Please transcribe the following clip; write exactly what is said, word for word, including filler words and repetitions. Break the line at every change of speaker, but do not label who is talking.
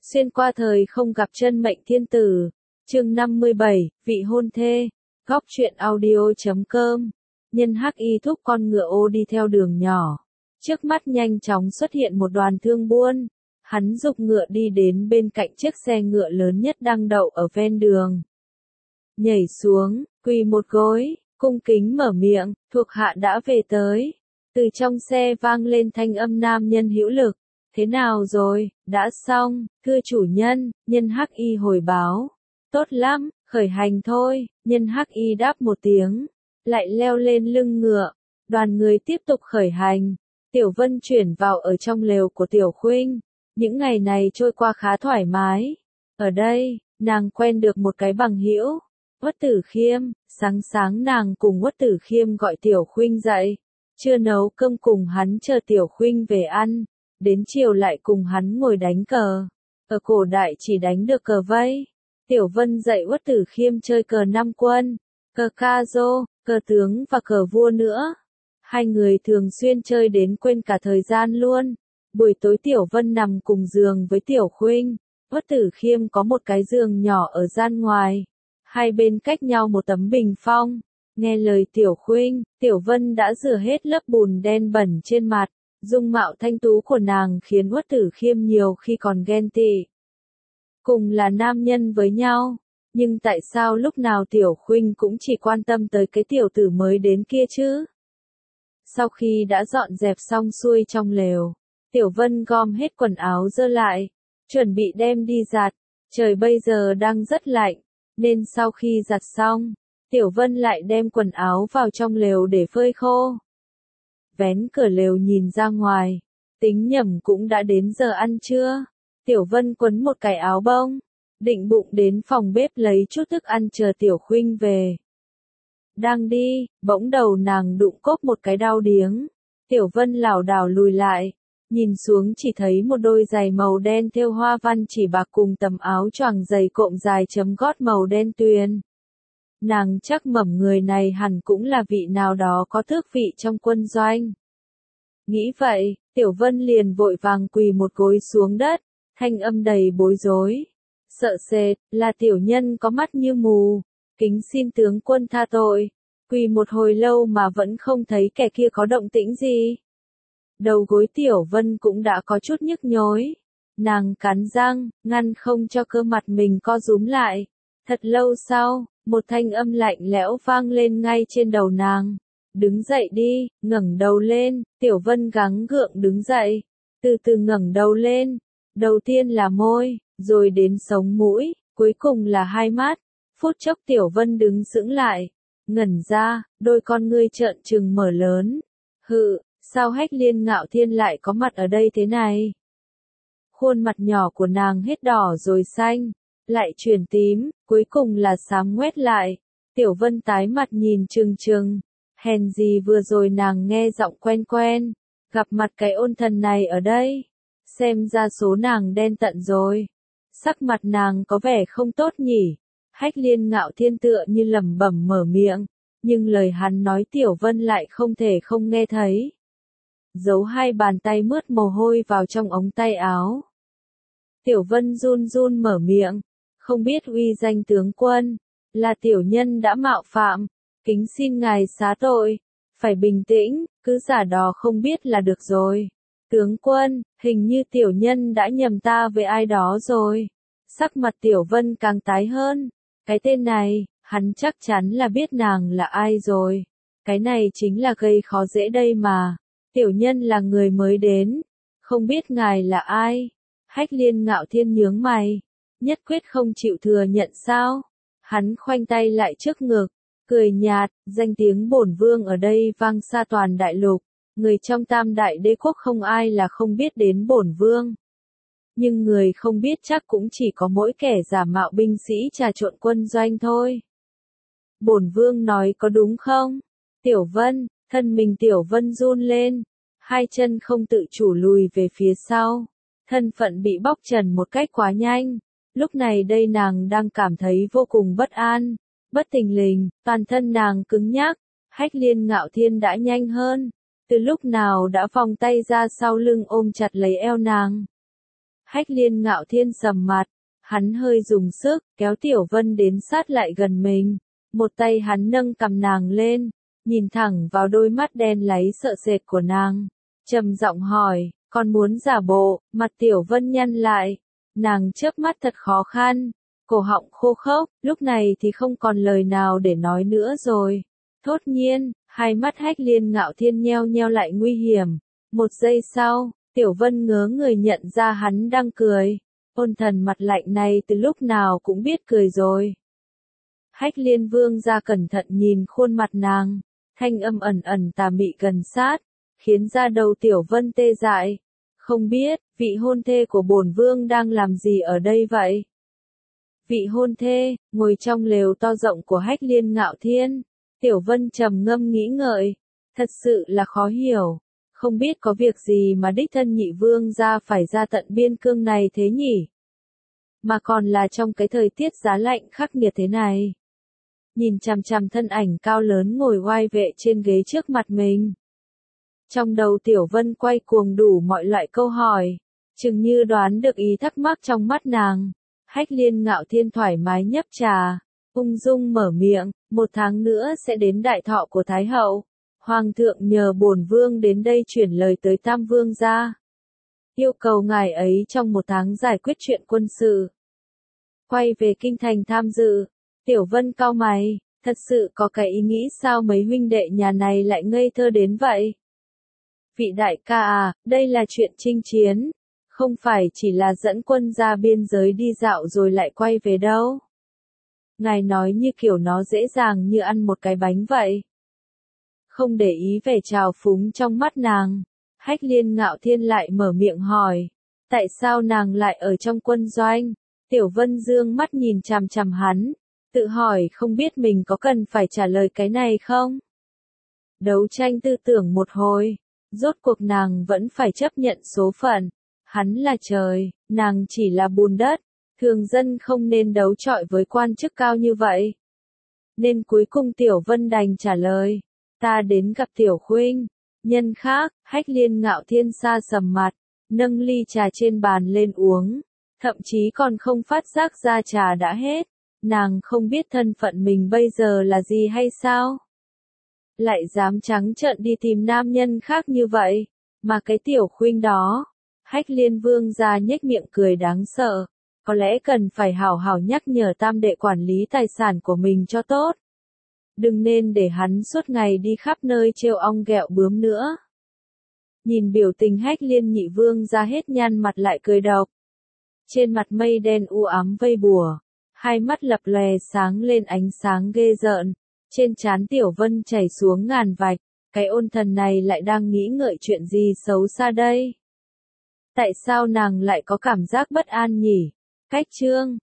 Xuyên qua thời không gặp chân mệnh thiên tử. Chương năm mươi bảy, vị hôn thê. Góc truyện audio.com. Nhân hắc y thúc con ngựa ô đi theo đường nhỏ. Trước mắt nhanh chóng xuất hiện một đoàn thương buôn. Hắn giục ngựa đi đến bên cạnh chiếc xe ngựa lớn nhất đang đậu ở ven đường. Nhảy xuống, quỳ một gối, cung kính mở miệng, thuộc hạ đã về tới. Từ trong xe vang lên thanh âm nam nhân hữu lực. Thế nào rồi, đã xong, thưa chủ nhân, nhân hắc y hồi báo. Tốt lắm, khởi hành thôi, nhân hắc y đáp một tiếng, lại leo lên lưng ngựa. Đoàn người tiếp tục khởi hành. Tiểu Vân chuyển vào ở trong lều của Tiểu Khuynh. Những ngày này trôi qua khá thoải mái. Ở đây, nàng quen được một cái bằng hữu, Uất Tử Khiêm. Sáng sáng nàng cùng Uất Tử Khiêm gọi Tiểu Khuynh dậy. Chưa nấu cơm cùng hắn chờ Tiểu Khuynh về ăn. Đến chiều lại cùng hắn ngồi đánh cờ. Ở cổ đại chỉ đánh được cờ vây. Tiểu Vân dạy Uất Tử Khiêm chơi cờ năm quân, cờ ca rô, cờ tướng và cờ vua nữa. Hai người thường xuyên chơi đến quên cả thời gian luôn. Buổi tối Tiểu Vân nằm cùng giường với Tiểu Khuynh. Uất Tử Khiêm có một cái giường nhỏ ở gian ngoài. Hai bên cách nhau một tấm bình phong. Nghe lời Tiểu Khuynh, Tiểu Vân đã rửa hết lớp bùn đen bẩn trên mặt. Dung mạo thanh tú của nàng khiến Uất Tử Khiêm nhiều khi còn ghen tị. Cùng là nam nhân với nhau, nhưng tại sao lúc nào Tiểu Khuynh cũng chỉ quan tâm tới cái tiểu tử mới đến kia chứ? Sau khi đã dọn dẹp xong xuôi trong lều, Tiểu Vân gom hết quần áo dơ lại, chuẩn bị đem đi giặt. Trời bây giờ đang rất lạnh, nên sau khi giặt xong, Tiểu Vân lại đem quần áo vào trong lều để phơi khô. Vén cửa lều nhìn ra ngoài, tính nhầm cũng đã đến giờ ăn trưa. Tiểu Vân quấn một cái áo bông, định bụng đến phòng bếp lấy chút thức ăn chờ Tiểu Khuynh về. Đang đi, bỗng đầu nàng đụng cốp một cái đau điếng. Tiểu Vân lảo đảo lùi lại, nhìn xuống chỉ thấy một đôi giày màu đen thêu hoa văn chỉ bạc cùng tấm áo choàng dày cộm dài chấm gót màu đen tuyền. Nàng chắc mẩm người này hẳn cũng là vị nào đó có tước vị trong quân doanh. Nghĩ vậy, Tiểu Vân liền vội vàng quỳ một gối xuống đất, thanh âm đầy bối rối. Sợ sệt, là tiểu nhân có mắt như mù, kính xin tướng quân tha tội. Quỳ một hồi lâu mà vẫn không thấy kẻ kia có động tĩnh gì. Đầu gối Tiểu Vân cũng đã có chút nhức nhối. Nàng cắn răng, ngăn không cho cơ mặt mình co rúm lại. Thật lâu sau, một thanh âm lạnh lẽo vang lên ngay trên đầu nàng. Đứng dậy đi, ngẩng đầu lên. Tiểu Vân gắng gượng đứng dậy, từ từ ngẩng đầu lên. Đầu tiên là môi, rồi đến sống mũi, cuối cùng là hai mắt. Phút chốc Tiểu Vân đứng sững lại, ngẩn ra, đôi con ngươi trợn trừng mở lớn. Hự, sao Hách Liên Ngạo Thiên lại có mặt ở đây thế này? Khuôn mặt nhỏ của nàng hết đỏ rồi xanh, lại chuyển tím, cuối cùng là xám ngoét lại. Tiểu Vân tái mặt nhìn trừng trừng, hèn gì vừa rồi nàng nghe giọng quen quen, gặp mặt cái ôn thần này ở đây. Xem ra số nàng đen tận rồi. Sắc mặt nàng có vẻ không tốt nhỉ. Hách Liên Ngạo Thiên tựa như lẩm bẩm mở miệng, nhưng lời hắn nói Tiểu Vân lại không thể không nghe thấy. Giấu hai bàn tay mướt mồ hôi vào trong ống tay áo. Tiểu Vân run run mở miệng, không biết uy danh tướng quân, là tiểu nhân đã mạo phạm, kính xin ngài xá tội. Phải bình tĩnh, cứ giả đò không biết là được rồi. Tướng quân, hình như tiểu nhân đã nhầm ta với ai đó rồi. Sắc mặt Tiểu Vân càng tái hơn. Cái tên này, hắn chắc chắn là biết nàng là ai rồi. Cái này chính là gây khó dễ đây mà. Tiểu nhân là người mới đến, không biết ngài là ai. Hách Liên Ngạo Thiên nhướng mày, nhất quyết không chịu thừa nhận sao. Hắn khoanh tay lại trước ngực, cười nhạt, danh tiếng bổn vương ở đây vang xa toàn đại lục. Người trong Tam Đại Đế quốc không ai là không biết đến bổn vương. Nhưng người không biết chắc cũng chỉ có mỗi kẻ giả mạo binh sĩ trà trộn quân doanh thôi. Bổn vương nói có đúng không? Tiểu Vân, thân mình Tiểu Vân run lên, hai chân không tự chủ lùi về phía sau. Thân phận bị bóc trần một cách quá nhanh. Lúc này đây nàng đang cảm thấy vô cùng bất an, bất thình lình, toàn thân nàng cứng nhắc. Hách Liên Ngạo Thiên đã nhanh hơn. Từ lúc nào đã vòng tay ra sau lưng ôm chặt lấy eo nàng. Hách Liên Ngạo Thiên sầm mặt, hắn hơi dùng sức, kéo Tiểu Vân đến sát lại gần mình. Một tay hắn nâng cằm nàng lên, nhìn thẳng vào đôi mắt đen láy sợ sệt của nàng. Trầm giọng hỏi, còn muốn giả bộ, mặt Tiểu Vân nhăn lại. Nàng chớp mắt thật khó khăn, cổ họng khô khốc, lúc này thì không còn lời nào để nói nữa rồi. Thốt nhiên, hai mắt Hách Liên Ngạo Thiên nheo nheo lại nguy hiểm. Một giây sau, Tiểu Vân ngớ người nhận ra hắn đang cười. Ôn thần mặt lạnh này từ lúc nào cũng biết cười rồi. Hách Liên Vương ra cẩn thận nhìn khuôn mặt nàng, thanh âm ẩn ẩn tà mị gần sát, khiến da đầu Tiểu Vân tê dại. Không biết, vị hôn thê của bổn vương đang làm gì ở đây vậy? Vị hôn thê, ngồi trong lều to rộng của Hách Liên Ngạo Thiên. Tiểu Vân trầm ngâm nghĩ ngợi, thật sự là khó hiểu, không biết có việc gì mà đích thân nhị vương ra phải ra tận biên cương này thế nhỉ? Mà còn là trong cái thời tiết giá lạnh khắc nghiệt thế này. Nhìn chằm chằm thân ảnh cao lớn ngồi oai vệ trên ghế trước mặt mình. Trong đầu Tiểu Vân quay cuồng đủ mọi loại câu hỏi, chừng như đoán được ý thắc mắc trong mắt nàng. Hách Liên Ngạo Thiên thoải mái nhấp trà, ung dung mở miệng, một tháng nữa sẽ đến đại thọ của Thái Hậu. Hoàng thượng nhờ bổn vương đến đây chuyển lời tới Tam Vương gia, yêu cầu ngài ấy trong một tháng giải quyết chuyện quân sự. Quay về kinh thành tham dự. Tiểu Vân cau mày, thật sự có cái ý nghĩ sao mấy huynh đệ nhà này lại ngây thơ đến vậy? Vị đại ca à, đây là chuyện chinh chiến, không phải chỉ là dẫn quân ra biên giới đi dạo rồi lại quay về đâu. Ngài nói như kiểu nó dễ dàng như ăn một cái bánh vậy. Không để ý vẻ trào phúng trong mắt nàng, Hách Liên Ngạo Thiên lại mở miệng hỏi, tại sao nàng lại ở trong quân doanh? Tiểu Vân dương mắt nhìn chằm chằm hắn, tự hỏi không biết mình có cần phải trả lời cái này không? Đấu tranh tư tưởng một hồi, rốt cuộc nàng vẫn phải chấp nhận số phận. Hắn là trời, nàng chỉ là bùn đất, thường dân không nên đấu chọi với quan chức cao như vậy. Nên cuối cùng Tiểu Vân đành trả lời, ta đến gặp Tiểu Khuynh. Nhân khác, Hách Liên Ngạo Thiên xa sầm mặt, nâng ly trà trên bàn lên uống, thậm chí còn không phát giác ra trà đã hết. Nàng không biết thân phận mình bây giờ là gì hay sao? Lại dám trắng trợn đi tìm nam nhân khác như vậy, mà cái Tiểu Khuynh đó. Hách Liên Vương ra nhếch miệng cười đáng sợ, có lẽ cần phải hảo hảo nhắc nhở tam đệ quản lý tài sản của mình cho tốt. Đừng nên để hắn suốt ngày đi khắp nơi trêu ong ghẹo bướm nữa. Nhìn biểu tình Hách Liên nhị vương ra hết nhăn mặt lại cười độc. Trên mặt mây đen u ám vây bùa, hai mắt lập lòe sáng lên ánh sáng ghê rợn, trên trán Tiểu Vân chảy xuống ngàn vạch, cái ôn thần này lại đang nghĩ ngợi chuyện gì xấu xa đây? Tại sao nàng lại có cảm giác bất an nhỉ? Cách chương